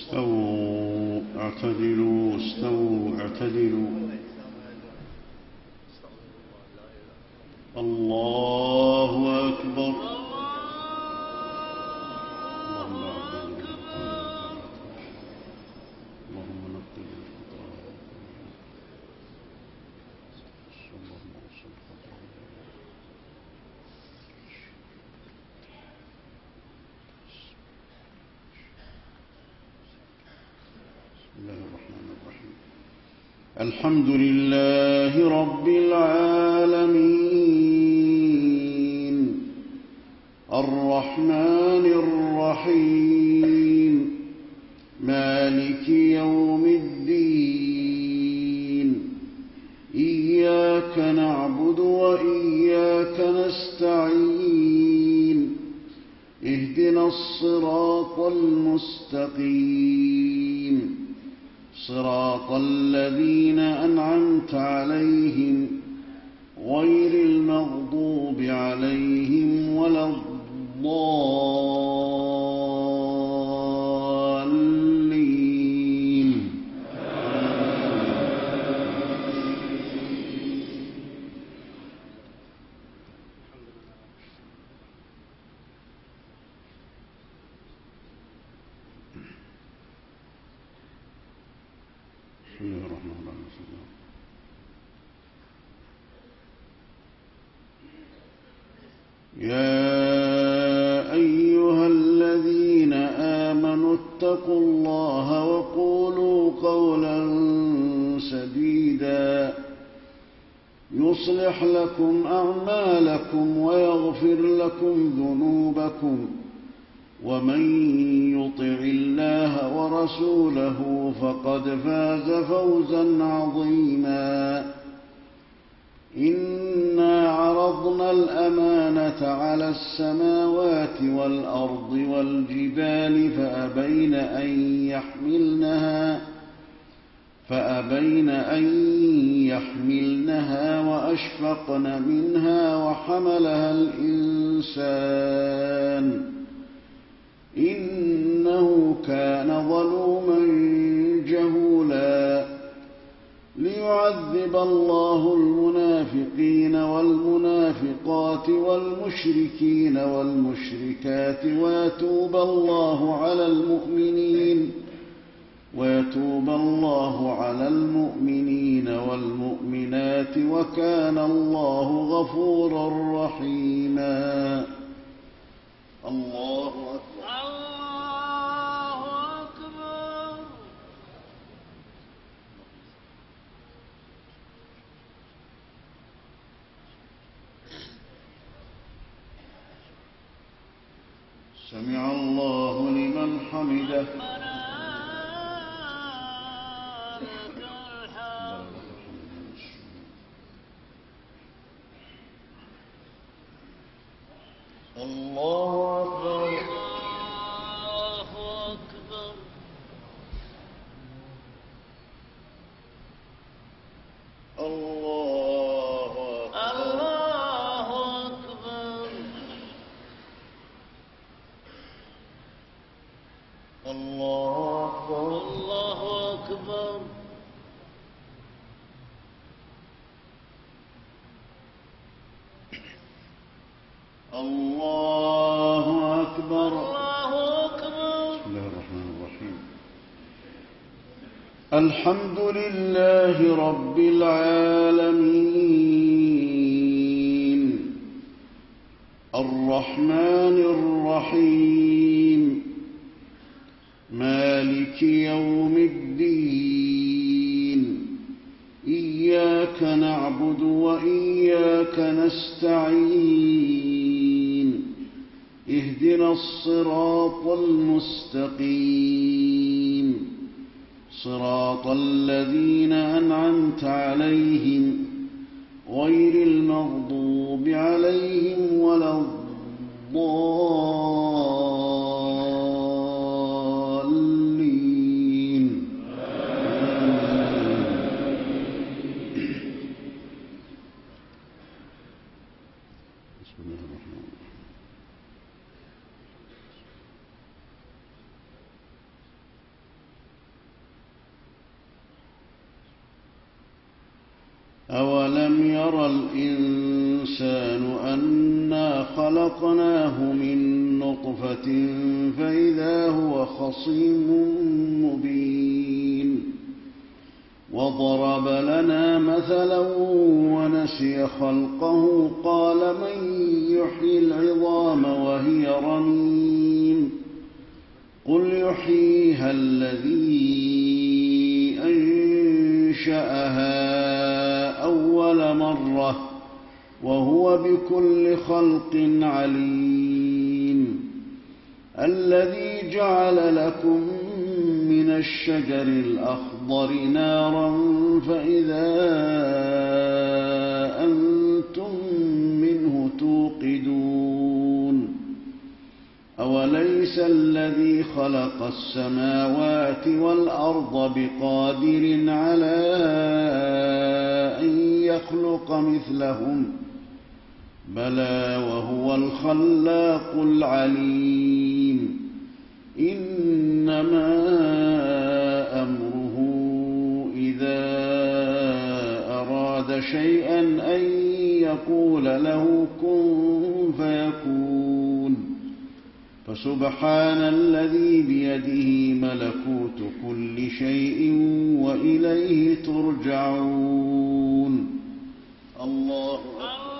استووا اعتدلوا استووا اعتدلوا. الله أكبر. اللهم نقل بسم الله الرحمن الرحيم. الحمد لله رب العالمين الرحمن الرحيم مالك يوم الدين إياك نعبد وإياك نستعين اهدنا الصراط المستقيم صراط الذين أنعمت عليهم غير المغضوب عليهم ولا الضالين. بسم الله الرحمن الرحيم. يا أيها الذين آمنوا اتقوا الله وقولوا قولا سديدا يصلح لكم أعمالكم ويغفر لكم ذنوبكم ومن يطع الله ورسوله فقد فاز فوزا عظيما. إنا عرضنا الأمانة على السماوات والأرض والجبال فأبين أن يحملنها وأشفقن منها وحملها الإنسان إنه كان ظلوما جهولا. ليعذب الله المنافقين والمنافقات والمشركين والمشركات ويتوب الله على المؤمنين والمؤمنات وكان الله غفورا رحيما. الله أكبر. سمع الله لمن حمده. الله أكبر. الله أكبر. الله أكبر. الله أكبر. بسم الله الرحمن الرحيم. الحمد لله رب العالمين الرحمن الرحيم مالك يوم الدين إياك نعبد وإياك نستعين اهدنا الصراط المستقيم صراط الذين أنعمت عليهم غير المغضوب عليهم ولا الضالين. بسم الله الرحمن الرحيم. أولم ير الإنسان أنا خلقناه من نطفة فإذا هو خصيم مبين وضرب لنا مثلا ونسي خلقه قال من يحيي العظام وهي رميم قل يحييها الذي أنشأها أول مرة وهو بكل خلق عليم الذي جعل لكم من الشجر الأخضر نارا فإذا أنتم منه توقدون أوليس الذي خلق السماوات والأرض بقادر على أن يخلق مثلهم بلى وهو الخلاق العليم إنما أمره إذا أراد شيئا أن يقول له كن فيكون فسبحان الذي بيده ملكوت كل شيء وإليه ترجعون الله أكبر.